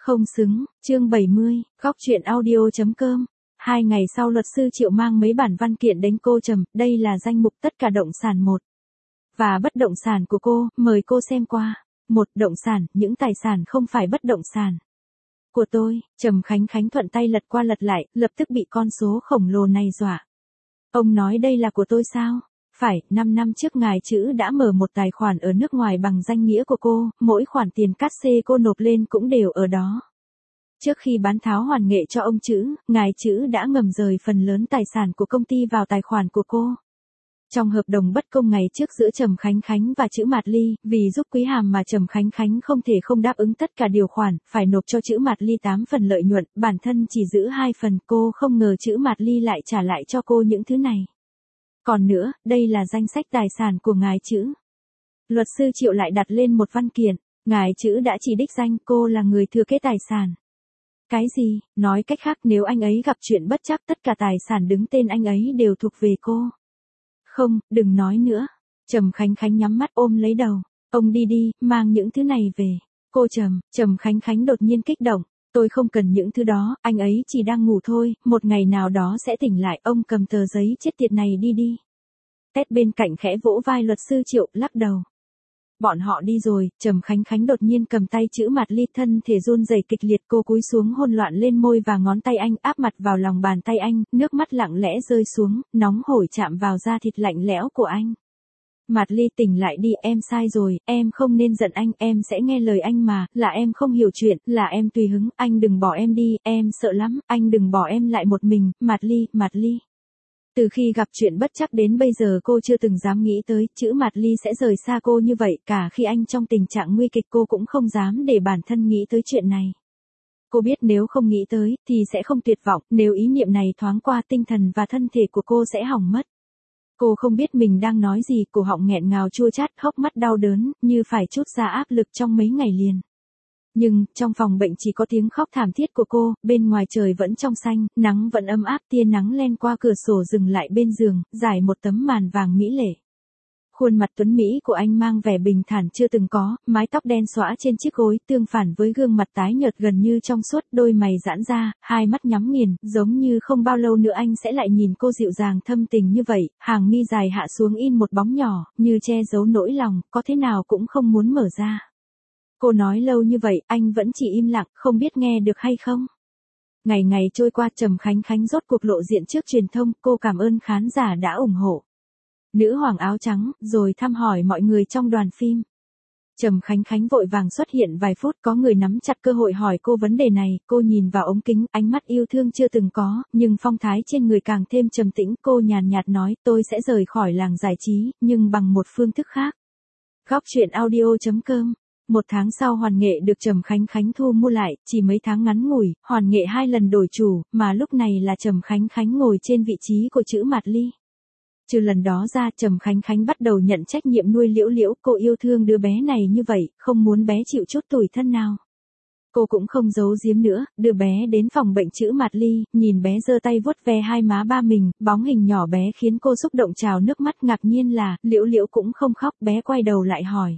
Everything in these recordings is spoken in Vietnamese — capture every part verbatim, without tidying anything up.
Không xứng, chương bảy mươi, góc truyện audio.com. Hai ngày sau luật sư Triệu mang mấy bản văn kiện đến cô Trầm, đây là danh mục tất cả động sản một và bất động sản của cô, mời cô xem qua. Một, động sản, những tài sản không phải bất động sản của tôi. Trầm Khánh Khánh thuận tay lật qua lật lại, lập tức bị con số khổng lồ này dọa. Ông nói đây là của tôi sao? Phải, năm năm trước ngài Chữ đã mở một tài khoản ở nước ngoài bằng danh nghĩa của cô, mỗi khoản tiền cát xê cô nộp lên cũng đều ở đó. Trước khi bán tháo hoàn nghệ cho ông Chữ, ngài Chữ đã ngầm rời phần lớn tài sản của công ty vào tài khoản của cô. Trong hợp đồng bất công ngày trước giữa Trầm Khánh Khánh và Chữ Mạt Ly, vì giúp Quý Hàm mà Trầm Khánh Khánh không thể không đáp ứng tất cả điều khoản, phải nộp cho Chữ Mạt Ly tám phần lợi nhuận, bản thân chỉ giữ hai phần, cô không ngờ Chữ Mạt Ly lại trả lại cho cô những thứ này. Còn nữa, đây là danh sách tài sản của ngài Chữ. Luật sư Triệu lại đặt lên một văn kiện, ngài Chữ đã chỉ đích danh cô là người thừa kế tài sản. Cái gì? Nói cách khác nếu anh ấy gặp chuyện bất trắc tất cả tài sản đứng tên anh ấy đều thuộc về cô. Không, đừng nói nữa. Trầm Khánh Khánh nhắm mắt ôm lấy đầu. Ông đi đi, mang những thứ này về. Cô Trầm, Trầm Khánh Khánh đột nhiên kích động. Tôi không cần những thứ đó, anh ấy chỉ đang ngủ thôi, một ngày nào đó sẽ tỉnh lại. Ông cầm tờ giấy chết tiệt này đi đi. Tét bên cạnh khẽ vỗ vai luật sư Triệu, lắc đầu. Bọn họ đi rồi. Trầm Khánh Khánh đột nhiên cầm tay Chữ Mạt Ly, thân thể run rẩy kịch liệt, cô cúi xuống hôn loạn lên môi và ngón tay anh, áp mặt vào lòng bàn tay anh, nước mắt lặng lẽ rơi xuống, nóng hổi chạm vào da thịt lạnh lẽo của anh. Mạt Ly, tỉnh lại đi, em sai rồi, em không nên giận anh, em sẽ nghe lời anh mà, là em không hiểu chuyện, là em tùy hứng, anh đừng bỏ em đi, em sợ lắm, anh đừng bỏ em lại một mình. Mạt Ly, Mạt Ly. Từ khi gặp chuyện bất trắc đến bây giờ cô chưa từng dám nghĩ tới Chữ Mạt Ly sẽ rời xa cô như vậy, cả khi anh trong tình trạng nguy kịch cô cũng không dám để bản thân nghĩ tới chuyện này. Cô biết nếu không nghĩ tới, thì sẽ không tuyệt vọng, nếu ý niệm này thoáng qua tinh thần và thân thể của cô sẽ hỏng mất. Cô không biết mình đang nói gì, cổ họng nghẹn ngào chua chát, hốc mắt đau đớn, như phải trút ra áp lực trong mấy ngày liền. Nhưng, trong phòng bệnh chỉ có tiếng khóc thảm thiết của cô, bên ngoài trời vẫn trong xanh, nắng vẫn ấm áp, tia nắng len qua cửa sổ dừng lại bên giường, rải một tấm màn vàng mỹ lệ. Khuôn mặt tuấn Mỹ của anh mang vẻ bình thản chưa từng có, mái tóc đen xõa trên chiếc gối, tương phản với gương mặt tái nhợt gần như trong suốt, đôi mày giãn ra, hai mắt nhắm nghiền, giống như không bao lâu nữa anh sẽ lại nhìn cô dịu dàng thâm tình như vậy, hàng mi dài hạ xuống in một bóng nhỏ, như che giấu nỗi lòng, có thế nào cũng không muốn mở ra. Cô nói lâu như vậy, anh vẫn chỉ im lặng, không biết nghe được hay không. Ngày ngày trôi qua, Trầm Khánh Khánh rốt cuộc lộ diện trước truyền thông, cô cảm ơn khán giả đã ủng hộ. Nữ hoàng áo trắng, rồi thăm hỏi mọi người trong đoàn phim. Trầm Khánh Khánh vội vàng xuất hiện vài phút, có người nắm chặt cơ hội hỏi cô vấn đề này, cô nhìn vào ống kính, ánh mắt yêu thương chưa từng có, nhưng phong thái trên người càng thêm trầm tĩnh, cô nhàn nhạt nói, tôi sẽ rời khỏi làng giải trí, nhưng bằng một phương thức khác. Góc truyện audio.com. Một tháng sau Hoàn Nghệ được Trầm Khánh Khánh thu mua lại, chỉ mấy tháng ngắn ngủi, Hoàn Nghệ hai lần đổi chủ, mà lúc này là Trầm Khánh Khánh ngồi trên vị trí của Chữ Mạt Ly. Trừ lần đó ra, Trầm Khánh Khánh bắt đầu nhận trách nhiệm nuôi Liễu Liễu, cô yêu thương đứa bé này như vậy, không muốn bé chịu chút tủi thân nào. Cô cũng không giấu giếm nữa, đưa bé đến phòng bệnh Chữ Mạt Ly, nhìn bé giơ tay vuốt ve hai má ba mình, bóng hình nhỏ bé khiến cô xúc động trào nước mắt, ngạc nhiên là, Liễu Liễu cũng không khóc, bé quay đầu lại hỏi.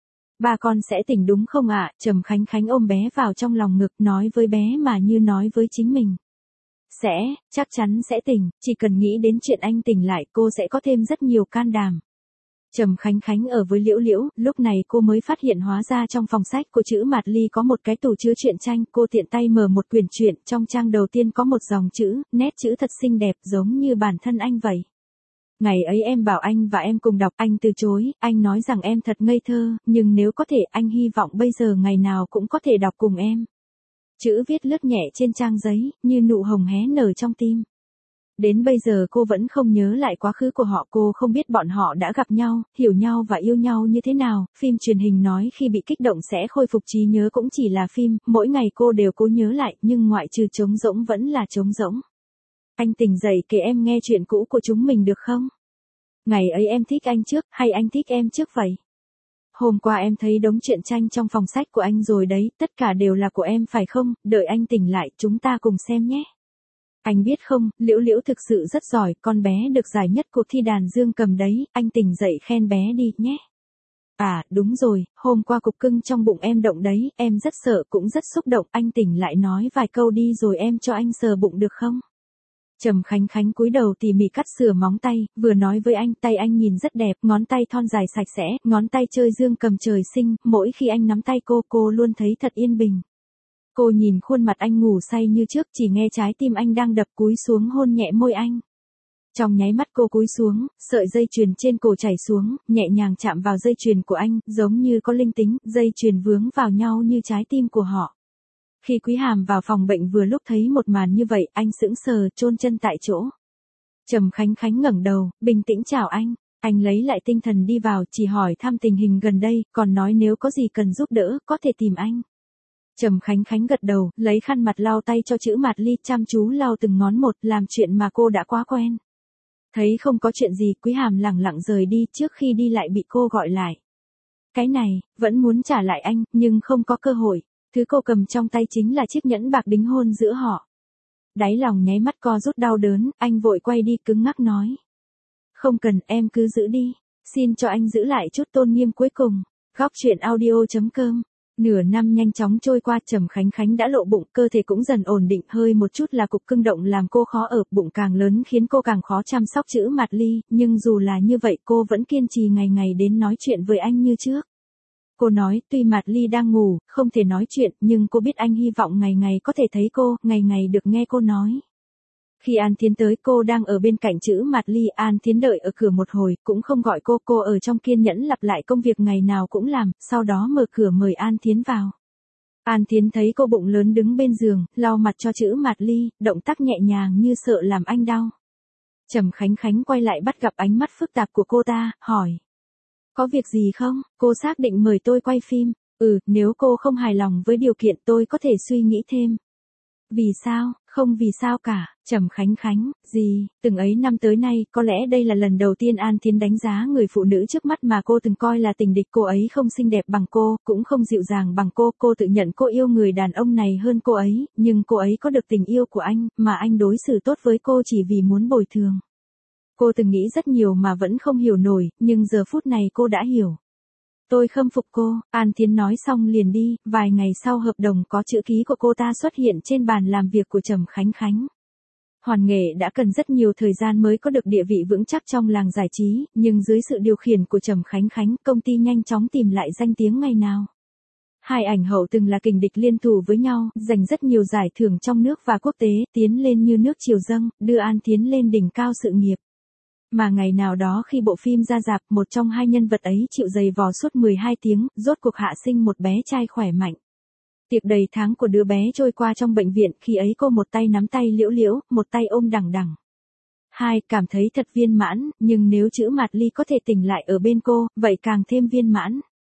Ba con sẽ tỉnh đúng không ạ? Trầm Khánh Khánh ôm bé vào trong lòng ngực, nói với bé mà như nói với chính mình. Sẽ, chắc chắn sẽ tỉnh, chỉ cần nghĩ đến chuyện anh tỉnh lại cô sẽ có thêm rất nhiều can đảm. Trầm Khánh Khánh ở với Liễu Liễu, lúc này cô mới phát hiện hóa ra trong phòng sách của Chữ Mạt Ly có một cái tủ chứa truyện tranh, cô tiện tay mở một quyển truyện, trong trang đầu tiên có một dòng chữ, nét chữ thật xinh đẹp giống như bản thân anh vậy. Ngày ấy em bảo anh và em cùng đọc, anh từ chối, anh nói rằng em thật ngây thơ, nhưng nếu có thể anh hy vọng bây giờ ngày nào cũng có thể đọc cùng em. Chữ viết lướt nhẹ trên trang giấy, như nụ hồng hé nở trong tim. Đến bây giờ cô vẫn không nhớ lại quá khứ của họ, cô không biết bọn họ đã gặp nhau, hiểu nhau và yêu nhau như thế nào. Phim truyền hình nói khi bị kích động sẽ khôi phục trí nhớ cũng chỉ là phim, mỗi ngày cô đều cố nhớ lại, nhưng ngoại trừ trống rỗng vẫn là trống rỗng. Anh tỉnh dậy kể em nghe chuyện cũ của chúng mình được không? Ngày ấy em thích anh trước, hay anh thích em trước vậy? Hôm qua em thấy đống truyện tranh trong phòng sách của anh rồi đấy, tất cả đều là của em phải không? Đợi anh tỉnh lại, chúng ta cùng xem nhé. Anh biết không, Liễu Liễu thực sự rất giỏi, con bé được giải nhất cuộc thi đàn dương cầm đấy, anh tỉnh dậy khen bé đi, nhé. À, đúng rồi, hôm qua cục cưng trong bụng em động đấy, em rất sợ cũng rất xúc động, anh tỉnh lại nói vài câu đi rồi em cho anh sờ bụng được không? Trầm Khánh Khánh cúi đầu tỉ mỉ cắt sửa móng tay, vừa nói với anh, tay anh nhìn rất đẹp, ngón tay thon dài sạch sẽ, ngón tay chơi dương cầm trời sinh, mỗi khi anh nắm tay cô, cô luôn thấy thật yên bình. Cô nhìn khuôn mặt anh ngủ say như trước, chỉ nghe trái tim anh đang đập, cúi xuống hôn nhẹ môi anh. Trong nháy mắt cô cúi xuống, sợi dây chuyền trên cổ chảy xuống, nhẹ nhàng chạm vào dây chuyền của anh, giống như có linh tính, dây chuyền vướng vào nhau như trái tim của họ. Khi Quý Hàm vào phòng bệnh vừa lúc thấy một màn như vậy, anh sững sờ, chôn chân tại chỗ. Trầm Khánh Khánh ngẩng đầu, bình tĩnh chào anh. Anh lấy lại tinh thần đi vào, chỉ hỏi thăm tình hình gần đây, còn nói nếu có gì cần giúp đỡ, có thể tìm anh. Trầm Khánh Khánh gật đầu, lấy khăn mặt lau tay cho chữ Mạt Ly, chăm chú lau từng ngón một, làm chuyện mà cô đã quá quen. Thấy không có chuyện gì, Quý Hàm lẳng lặng rời đi, trước khi đi lại bị cô gọi lại. Cái này, vẫn muốn trả lại anh, nhưng không có cơ hội. Thứ cô cầm trong tay chính là chiếc nhẫn bạc đính hôn giữa họ. Đáy lòng nháy mắt co rút đau đớn, anh vội quay đi cứng ngắc nói. Không cần, em cứ giữ đi. Xin cho anh giữ lại chút tôn nghiêm cuối cùng. Góc truyện audio chấm com. Nửa năm nhanh chóng trôi qua, Trầm Khánh Khánh đã lộ bụng, cơ thể cũng dần ổn định, hơi một chút là cục cưng động làm cô khó ở, bụng càng lớn khiến cô càng khó chăm sóc chữ Mạt Ly, nhưng dù là như vậy cô vẫn kiên trì ngày ngày đến nói chuyện với anh như trước. Cô nói, tuy Mạt Ly đang ngủ, không thể nói chuyện, nhưng cô biết anh hy vọng ngày ngày có thể thấy cô, ngày ngày được nghe cô nói. Khi An Thiến tới, cô đang ở bên cạnh chữ Mạt Ly, An Thiến đợi ở cửa một hồi, cũng không gọi cô, cô ở trong kiên nhẫn lặp lại công việc ngày nào cũng làm, sau đó mở cửa mời An Thiến vào. An Thiến thấy cô bụng lớn đứng bên giường, lau mặt cho chữ Mạt Ly, động tác nhẹ nhàng như sợ làm anh đau. Trầm Khánh Khánh quay lại bắt gặp ánh mắt phức tạp của cô ta, hỏi. Có việc gì không? Cô xác định mời tôi quay phim. Ừ, nếu cô không hài lòng với điều kiện tôi có thể suy nghĩ thêm. Vì sao? Không vì sao cả. Trầm Khánh Khánh, gì? Từng ấy năm tới nay, có lẽ đây là lần đầu tiên An Thiến đánh giá người phụ nữ trước mắt mà cô từng coi là tình địch. Cô ấy không xinh đẹp bằng cô, cũng không dịu dàng bằng cô. Cô tự nhận cô yêu người đàn ông này hơn cô ấy, nhưng cô ấy có được tình yêu của anh, mà anh đối xử tốt với cô chỉ vì muốn bồi thường. Cô từng nghĩ rất nhiều mà vẫn không hiểu nổi, nhưng giờ phút này cô đã hiểu. Tôi khâm phục cô, An Thiến nói xong liền đi, vài ngày sau hợp đồng có chữ ký của cô ta xuất hiện trên bàn làm việc của Trầm Khánh Khánh. Hoàn nghệ đã cần rất nhiều thời gian mới có được địa vị vững chắc trong làng giải trí, nhưng dưới sự điều khiển của Trầm Khánh Khánh, công ty nhanh chóng tìm lại danh tiếng ngày nào. Hai ảnh hậu từng là kình địch liên thủ với nhau, giành rất nhiều giải thưởng trong nước và quốc tế, tiến lên như nước triều dâng, đưa An Thiến lên đỉnh cao sự nghiệp. Mà ngày nào đó khi bộ phim ra rạp, một trong hai nhân vật ấy chịu giày vò suốt mười hai tiếng, rốt cuộc hạ sinh một bé trai khỏe mạnh. Tiệc đầy tháng của đứa bé trôi qua trong bệnh viện, khi ấy cô một tay nắm tay Liễu Liễu, một tay ôm Đằng Đằng. Hai, cảm thấy thật viên mãn, nhưng nếu chữ Mạt Ly có thể tỉnh lại ở bên cô, vậy càng thêm viên mãn.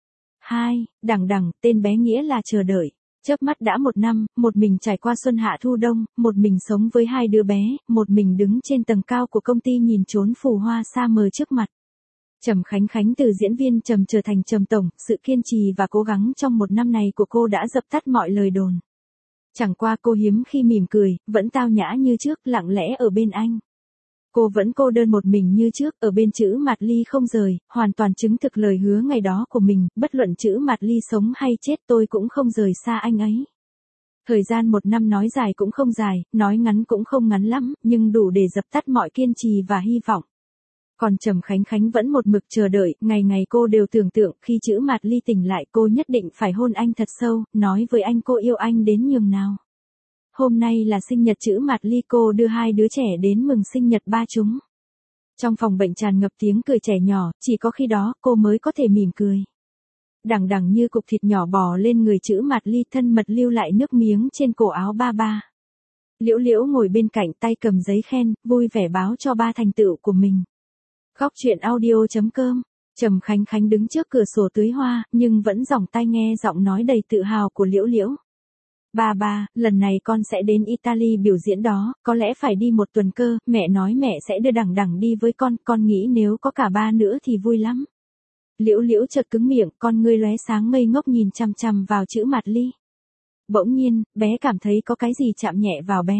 Hai, Đằng Đằng, tên bé nghĩa là chờ đợi. Chớp mắt đã một năm, một mình trải qua xuân hạ thu đông, một mình sống với hai đứa bé, một mình đứng trên tầng cao của công ty nhìn trốn phù hoa xa mờ trước mặt. Trầm Khánh Khánh từ diễn viên Trầm trở thành Trầm tổng, sự kiên trì và cố gắng trong một năm này của cô đã dập tắt mọi lời đồn. Chẳng qua cô hiếm khi mỉm cười, vẫn tao nhã như trước, lặng lẽ ở bên anh. Cô vẫn cô đơn một mình như trước, ở bên chữ Mạt Ly không rời, hoàn toàn chứng thực lời hứa ngày đó của mình, bất luận chữ Mạt Ly sống hay chết tôi cũng không rời xa anh ấy. Thời gian một năm nói dài cũng không dài, nói ngắn cũng không ngắn lắm, nhưng đủ để dập tắt mọi kiên trì và hy vọng. Còn Trầm Khánh Khánh vẫn một mực chờ đợi, ngày ngày cô đều tưởng tượng khi chữ Mạt Ly tỉnh lại cô nhất định phải hôn anh thật sâu, nói với anh cô yêu anh đến nhường nào. Hôm nay là sinh nhật chữ Mạt Ly, cô đưa hai đứa trẻ đến mừng sinh nhật ba chúng. Trong phòng bệnh tràn ngập tiếng cười trẻ nhỏ, chỉ có khi đó cô mới có thể mỉm cười. Đằng đằng như cục thịt nhỏ bò lên người chữ Mạt Ly, thân mật lưu lại nước miếng trên cổ áo ba ba. Liễu Liễu ngồi bên cạnh tay cầm giấy khen, vui vẻ báo cho ba thành tựu của mình. Góc truyện audio chấm com. Trầm Khánh Khánh đứng trước cửa sổ tưới hoa, nhưng vẫn dòng tai nghe giọng nói đầy tự hào của Liễu Liễu. Ba ba, lần này con sẽ đến Italy biểu diễn đó, có lẽ phải đi một tuần cơ, mẹ nói mẹ sẽ đưa Đằng Đằng đi với con, con nghĩ nếu có cả ba nữa thì vui lắm. Liễu Liễu chợt cứng miệng, con ngươi lóe sáng ngây ngốc nhìn chằm chằm vào chữ Mạt Ly. Bỗng nhiên, bé cảm thấy có cái gì chạm nhẹ vào bé.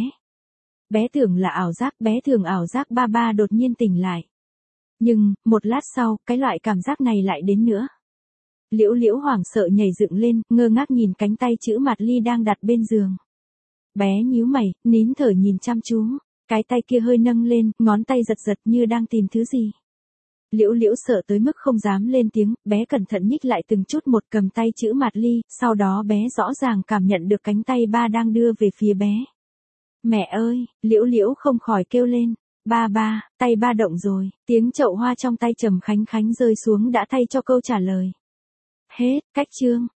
Bé tưởng là ảo giác, bé thường ảo giác ba ba đột nhiên tỉnh lại. Nhưng, một lát sau, cái loại cảm giác này lại đến nữa. Liễu Liễu hoảng sợ nhảy dựng lên, ngơ ngác nhìn cánh tay chữ mạt ly đang đặt bên giường. Bé nhíu mày, nín thở nhìn chăm chú, cái tay kia hơi nâng lên, ngón tay giật giật như đang tìm thứ gì. Liễu Liễu sợ tới mức không dám lên tiếng, bé cẩn thận nhích lại từng chút một cầm tay chữ mạt ly, sau đó bé rõ ràng cảm nhận được cánh tay ba đang đưa về phía bé. Mẹ ơi, Liễu Liễu không khỏi kêu lên, ba ba, tay ba động rồi, tiếng chậu hoa trong tay Trầm Khánh Khánh rơi xuống đã thay cho câu trả lời. Hết, cách chương.